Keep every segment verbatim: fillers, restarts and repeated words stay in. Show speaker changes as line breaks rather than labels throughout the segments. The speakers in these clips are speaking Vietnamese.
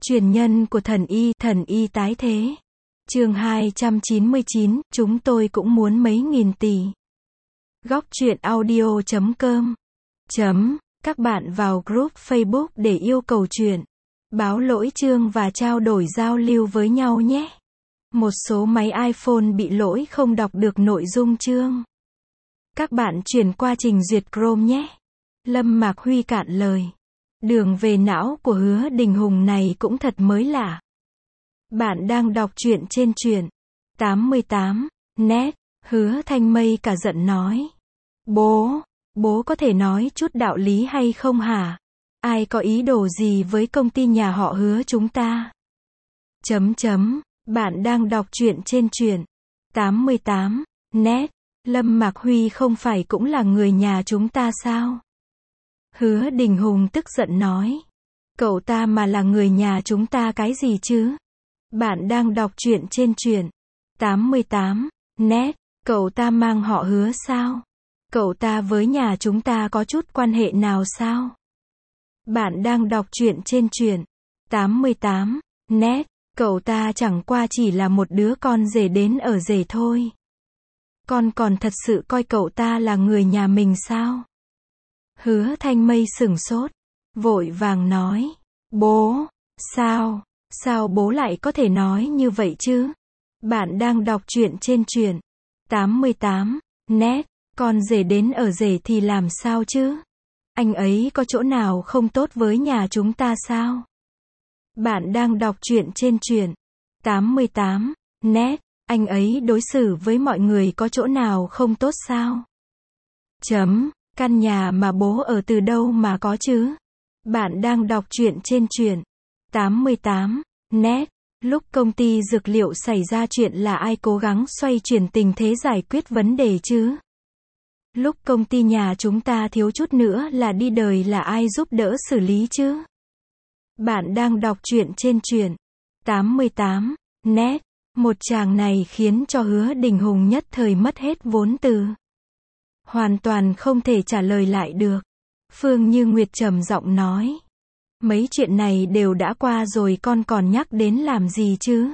Truyền nhân của thần y, thần y tái thế. Chương hai trăm chín mươi chín, chúng tôi cũng muốn mấy nghìn tỷ. Góc truyện audio chấm com. Chấm, các bạn vào group Facebook để yêu cầu truyện, báo lỗi chương và trao đổi giao lưu với nhau nhé. Một số máy iPhone bị lỗi không đọc được nội dung chương. Các bạn chuyển qua trình duyệt Chrome nhé. Lâm Mạc Huy cạn lời. Đường về não của Hứa Đình Hùng này cũng thật mới lạ. Bạn đang đọc truyện trên truyện tám mươi tám net. Hứa Thanh Mây cả giận nói. Bố, bố có thể nói chút đạo lý hay không hả? Ai có ý đồ gì với công ty nhà họ Hứa chúng ta? Chấm chấm, bạn đang đọc truyện trên truyện tám mươi tám net. Lâm Mạc Huy không phải cũng là người nhà chúng ta sao? Hứa Đình Hùng tức giận nói. Cậu ta mà là người nhà chúng ta cái gì chứ? Bạn đang đọc truyện trên truyện tám mươi tám net. Cậu ta mang họ Hứa sao? Cậu ta với nhà chúng ta có chút quan hệ nào sao? Bạn đang đọc truyện trên truyện tám mươi tám net. Cậu ta chẳng qua chỉ là một đứa con rể đến ở rể thôi. Con còn thật sự coi cậu ta là người nhà mình sao? Hứa Thanh Mây sửng sốt, vội vàng nói. Bố, sao, sao bố lại có thể nói như vậy chứ? Bạn đang đọc truyện trên truyện tám mươi tám net. Con rể đến ở rể thì làm sao chứ? Anh ấy có chỗ nào không tốt với nhà chúng ta sao? Bạn đang đọc truyện trên truyện tám mươi tám net. Anh ấy đối xử với mọi người có chỗ nào không tốt sao? Chấm, căn nhà mà bố ở từ đâu mà có chứ? Bạn đang đọc truyện trên truyện tám mươi tám net. Lúc công ty dược liệu xảy ra chuyện là ai cố gắng xoay chuyển tình thế giải quyết vấn đề chứ? Lúc công ty nhà chúng ta thiếu chút nữa là đi đời là ai giúp đỡ xử lý chứ? Bạn đang đọc truyện trên truyện tám mươi tám net. Một chàng này khiến cho Hứa Đình Hùng nhất thời mất hết vốn từ. Hoàn toàn không thể trả lời lại được. Phương Như Nguyệt trầm giọng nói. Mấy chuyện này đều đã qua rồi, con còn nhắc đến làm gì chứ?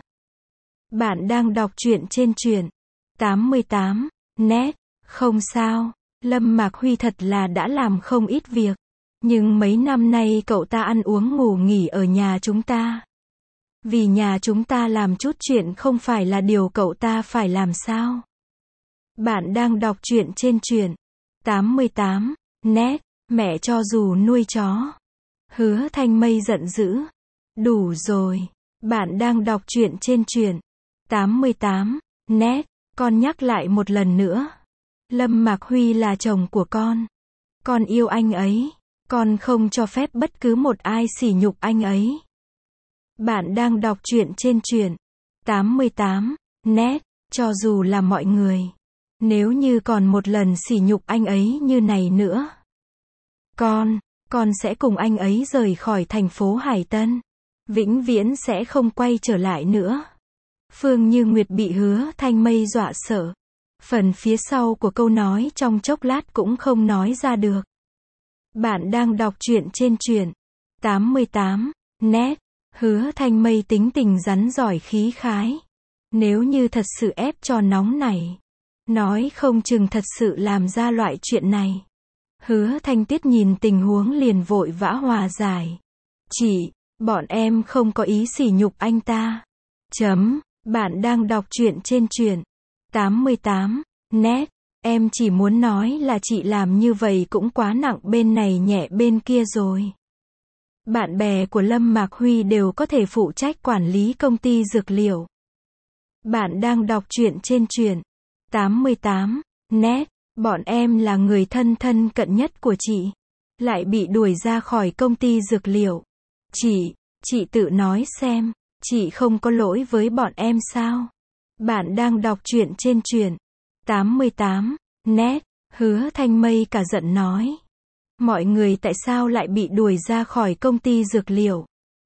Bạn đang đọc truyện trên truyện tám mươi tám net. Không sao, Lâm Mạc Huy thật là đã làm không ít việc. Nhưng mấy năm nay cậu ta ăn uống ngủ nghỉ ở nhà chúng ta. Vì nhà chúng ta làm chút chuyện không phải là điều cậu ta phải làm sao? Bạn đang đọc truyện trên truyện tám mươi tám net. Mẹ cho dù nuôi chó. Hứa Thanh Mây giận dữ. Đủ rồi. Bạn đang đọc truyện trên truyện tám mươi tám net. Con nhắc lại một lần nữa. Lâm Mạc Huy là chồng của con. Con yêu anh ấy. Con không cho phép bất cứ một ai sỉ nhục anh ấy. Bạn đang đọc truyện trên truyện tám mươi tám net. Cho dù là mọi người, nếu như còn một lần sỉ nhục anh ấy như này nữa, Con, con sẽ cùng anh ấy rời khỏi thành phố Hải Tân. Vĩnh viễn sẽ không quay trở lại nữa. Phương Như Nguyệt bị Hứa Thanh Mây dọa sợ. Phần phía sau của câu nói trong chốc lát cũng không nói ra được. Bạn đang đọc truyện trên truyện tám mươi tám net. Hứa Thanh Mây tính tình rắn giỏi khí khái. Nếu như thật sự ép cho nóng này, nói không chừng thật sự làm ra loại chuyện này. Hứa Thanh Tiết nhìn tình huống liền vội vã hòa giải. Chị, bọn em không có ý sỉ nhục anh ta. Chấm, bạn đang đọc truyện trên truyện tám mươi tám net. Em chỉ muốn nói là chị làm như vậy cũng quá nặng bên này nhẹ bên kia rồi. Bạn bè của Lâm Mạc Huy đều có thể phụ trách quản lý công ty dược liệu. Bạn đang đọc truyện trên truyện tám mươi tám net. Bọn em là người thân thân cận nhất của chị, lại bị đuổi ra khỏi công ty dược liệu. Chị, chị tự nói xem, chị không có lỗi với bọn em sao? Bạn đang đọc truyện trên truyện tám mươi tám net. Hứa Thanh Mây cả giận nói. Mọi người tại sao lại bị đuổi ra khỏi công ty dược liệu?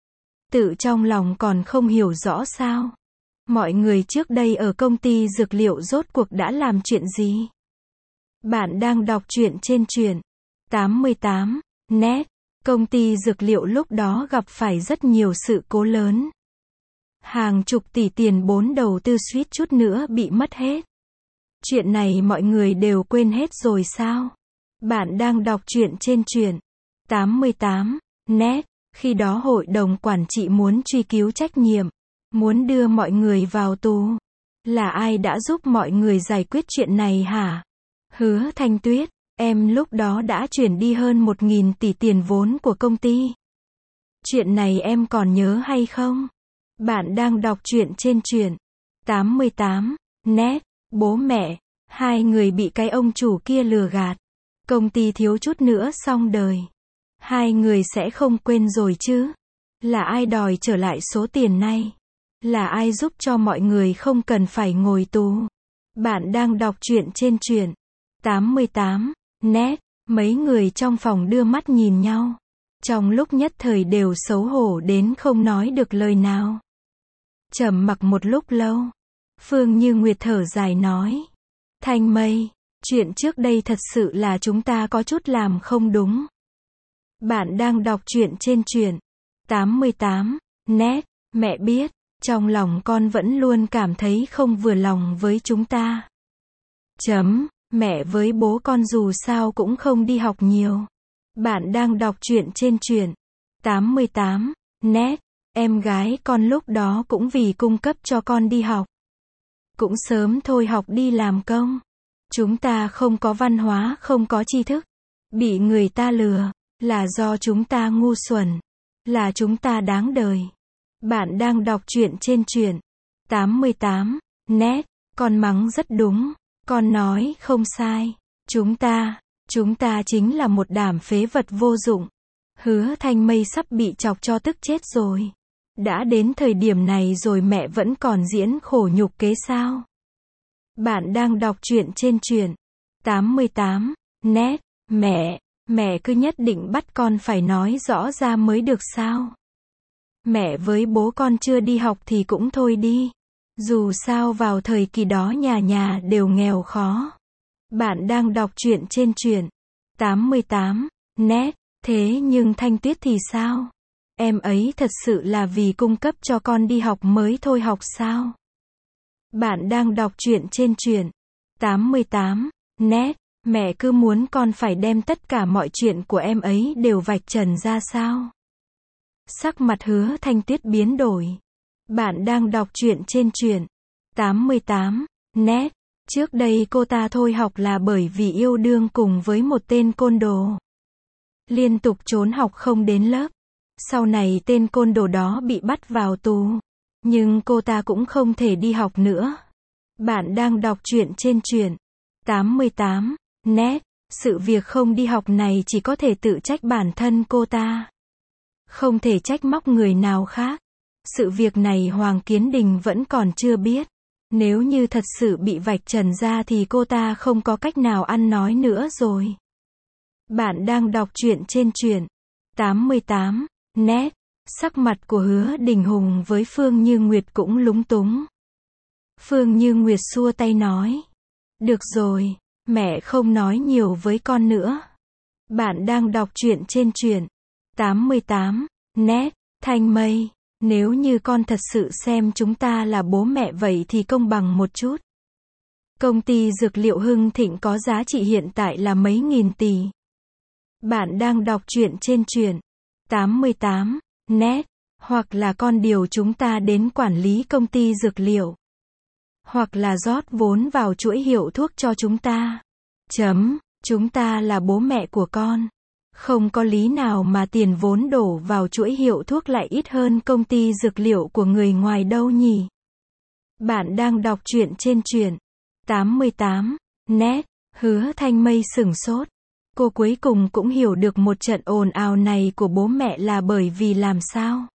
Tự trong lòng còn không hiểu rõ sao? Mọi người trước đây ở công ty dược liệu rốt cuộc đã làm chuyện gì? Bạn đang đọc truyện trên truyện tám mươi tám net. Công ty dược liệu lúc đó gặp phải rất nhiều sự cố lớn. Hàng chục tỷ tiền vốn đầu tư suýt chút nữa bị mất hết. Chuyện này mọi người đều quên hết rồi sao? Bạn đang đọc truyện trên truyện tám mươi tám net. Khi đó hội đồng quản trị muốn truy cứu trách nhiệm, muốn đưa mọi người vào tù. Là ai đã giúp mọi người giải quyết chuyện này hả? Hứa Thanh Tuyết, em lúc đó đã chuyển đi hơn một nghìn tỷ tiền vốn của công ty. Chuyện này em còn nhớ hay không? Bạn đang đọc truyện trên truyện tám mươi tám net. Bố mẹ, hai người bị cái ông chủ kia lừa gạt. Công ty thiếu chút nữa xong đời. Hai người sẽ không quên rồi chứ? Là ai đòi trở lại số tiền này? Là ai giúp cho mọi người không cần phải ngồi tù? Bạn đang đọc truyện trên truyện tám mươi tám net. Mấy người trong phòng đưa mắt nhìn nhau. Trong lúc nhất thời đều xấu hổ đến không nói được lời nào. Trầm mặc một lúc lâu. Phương Như Nguyệt thở dài nói. Thanh Mây, chuyện trước đây thật sự là chúng ta có chút làm không đúng. Bạn đang đọc truyện trên truyện tám mươi tám net. Mẹ biết, trong lòng con vẫn luôn cảm thấy không vừa lòng với chúng ta. Chấm, mẹ với bố con dù sao cũng không đi học nhiều. Bạn đang đọc truyện trên truyện tám mươi tám net. Em gái con lúc đó cũng vì cung cấp cho con đi học. Cũng sớm thôi học đi làm công. Chúng ta không có văn hóa, không có tri thức. Bị người ta lừa, là do chúng ta ngu xuẩn. Là chúng ta đáng đời. Bạn đang đọc truyện trên truyện tám mươi tám net. Con mắng rất đúng. Con nói không sai. Chúng ta, chúng ta chính là một đám phế vật vô dụng. Hứa Thanh Mây sắp bị chọc cho tức chết rồi. Đã đến thời điểm này rồi mẹ vẫn còn diễn khổ nhục kế sao? Bạn đang đọc truyện trên truyện tám mươi tám net. Mẹ, mẹ cứ nhất định bắt con phải nói rõ ra mới được sao? Mẹ với bố con chưa đi học thì cũng thôi đi. Dù sao vào thời kỳ đó nhà nhà đều nghèo khó. Bạn đang đọc truyện trên truyện tám mươi tám net. Thế nhưng Thanh Tuyết thì sao? Em ấy thật sự là vì cung cấp cho con đi học mới thôi học sao? Bạn đang đọc truyện trên truyện tám mươi tám net. Mẹ cứ muốn con phải đem tất cả mọi chuyện của em ấy đều vạch trần ra sao? Sắc mặt Hứa Thanh Tuyết biến đổi. Bạn đang đọc truyện trên truyện tám mươi tám net. Trước đây cô ta thôi học là bởi vì yêu đương cùng với một tên côn đồ. Liên tục trốn học không đến lớp. Sau này tên côn đồ đó bị bắt vào tù. Nhưng cô ta cũng không thể đi học nữa. Bạn đang đọc truyện trên truyện tám mươi tám net. Sự việc không đi học này chỉ có thể tự trách bản thân cô ta. Không thể trách móc người nào khác. Sự việc này Hoàng Kiến Đình vẫn còn chưa biết. Nếu như thật sự bị vạch trần ra thì cô ta không có cách nào ăn nói nữa rồi. Bạn đang đọc truyện trên truyện tám mươi tám net. Sắc mặt của Hứa Đình Hùng với Phương Như Nguyệt cũng lúng túng. Phương Như Nguyệt xua tay nói. Được rồi, mẹ không nói nhiều với con nữa. Bạn đang đọc truyện trên truyện tám mươi tám net. Thanh Mây, nếu như con thật sự xem chúng ta là bố mẹ vậy thì công bằng một chút. Công ty dược liệu Hưng Thịnh có giá trị hiện tại là mấy nghìn tỷ. Bạn đang đọc truyện trên truyện tám mươi tám net. Hoặc là con điều chúng ta đến quản lý công ty dược liệu. Hoặc là rót vốn vào chuỗi hiệu thuốc cho chúng ta. Chấm, chúng ta là bố mẹ của con. Không có lý nào mà tiền vốn đổ vào chuỗi hiệu thuốc lại ít hơn công ty dược liệu của người ngoài đâu nhỉ? Bạn đang đọc truyện trên truyện tám mươi tám net. Hứa Thanh Mây sửng sốt. Cô cuối cùng cũng hiểu được một trận ồn ào này của bố mẹ là bởi vì làm sao?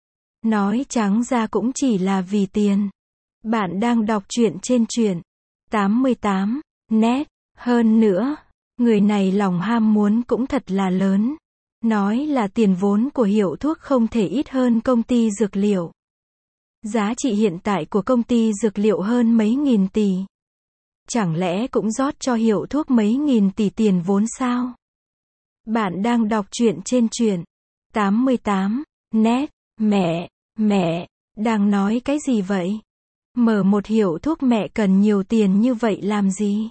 Nói trắng ra cũng chỉ là vì tiền. Bạn đang đọc truyện trên truyện tám mươi tám net. Hơn nữa, người này lòng ham muốn cũng thật là lớn. Nói là tiền vốn của hiệu thuốc không thể ít hơn công ty dược liệu. Giá trị hiện tại của công ty dược liệu hơn mấy nghìn tỷ. Chẳng lẽ cũng rót cho hiệu thuốc mấy nghìn tỷ tiền vốn sao? Bạn đang đọc truyện trên truyện tám mươi tám net. Mẹ, mẹ, đang nói cái gì vậy? Mở một hiệu thuốc mẹ cần nhiều tiền như vậy làm gì?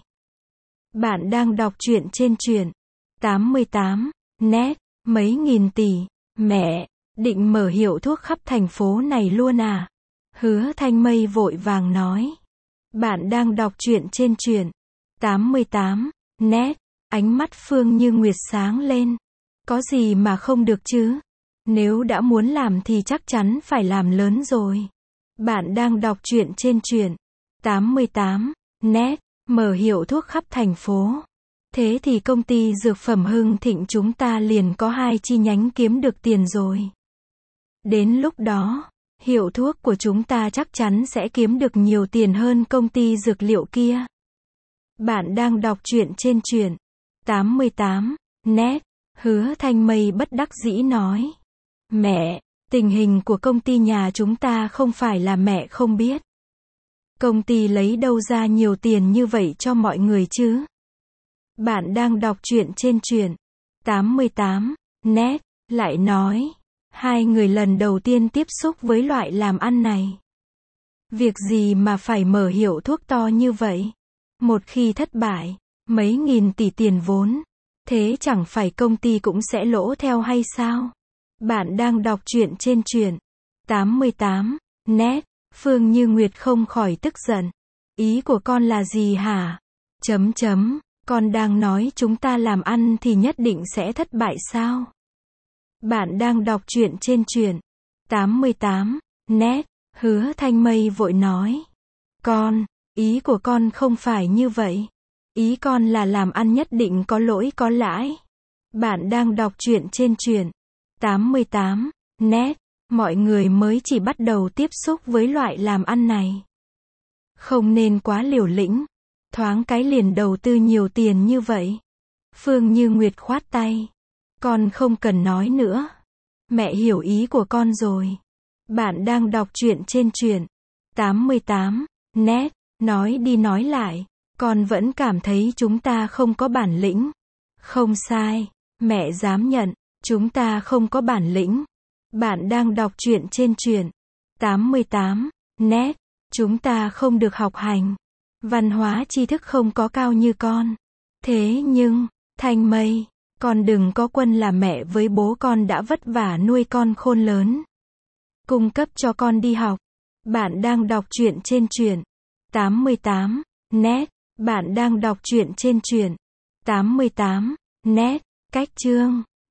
Bạn đang đọc truyện trên truyện tám mươi tám net. Mấy nghìn tỷ. Mẹ, định mở hiệu thuốc khắp thành phố này luôn à? Hứa Thanh Mây vội vàng nói. Bạn đang đọc truyện trên truyện tám mươi tám net. Ánh mắt Phương Như Nguyệt sáng lên. Có gì mà không được chứ? Nếu đã muốn làm thì chắc chắn phải làm lớn rồi. Bạn đang đọc truyện trên truyện tám mươi tám net. Mở hiệu thuốc khắp thành phố. Thế thì công ty dược phẩm Hưng Thịnh chúng ta liền có hai chi nhánh kiếm được tiền rồi. Đến lúc đó, hiệu thuốc của chúng ta chắc chắn sẽ kiếm được nhiều tiền hơn công ty dược liệu kia. Bạn đang đọc truyện trên truyện tám mươi tám net. Hứa Thanh Mây bất đắc dĩ nói. Mẹ, tình hình của công ty nhà chúng ta không phải là mẹ không biết. Công ty lấy đâu ra nhiều tiền như vậy cho mọi người chứ? Bạn đang đọc truyện trên truyện tám mươi tám net. Lại nói. Hai người lần đầu tiên tiếp xúc với loại làm ăn này. Việc gì mà phải mở hiệu thuốc to như vậy? Một khi thất bại, mấy nghìn tỷ tiền vốn. Thế chẳng phải công ty cũng sẽ lỗ theo hay sao? Bạn đang đọc truyện trên truyện tám mươi tám net. Phương Như Nguyệt không khỏi tức giận. Ý của con là gì hả? Chấm chấm, con đang nói chúng ta làm ăn thì nhất định sẽ thất bại sao? Bạn đang đọc truyện trên truyện tám mươi tám net. Hứa Thanh Mây vội nói. Con, ý của con không phải như vậy. Ý con là làm ăn nhất định có lỗi có lãi. Bạn đang đọc truyện trên truyện tám mươi tám net. Mọi người mới chỉ bắt đầu tiếp xúc với loại làm ăn này. Không nên quá liều lĩnh. Thoáng cái liền đầu tư nhiều tiền như vậy. Phương Như Nguyệt khoát tay. Con không cần nói nữa. Mẹ hiểu ý của con rồi. Bạn đang đọc truyện trên truyện tám mươi tám net. Nói đi nói lại. Con vẫn cảm thấy chúng ta không có bản lĩnh. Không sai. Mẹ dám nhận. Chúng ta không có bản lĩnh. Bạn đang đọc truyện trên truyện tám mươi tám net. Chúng ta không được học hành. Văn hóa tri thức không có cao như con. Thế nhưng, Thanh Mây, con đừng có quên là mẹ với bố con đã vất vả nuôi con khôn lớn. Cung cấp cho con đi học. Bạn đang đọc truyện trên truyện tám mươi tám net. Bạn đang đọc truyện trên truyện tám mươi tám net. Cách chương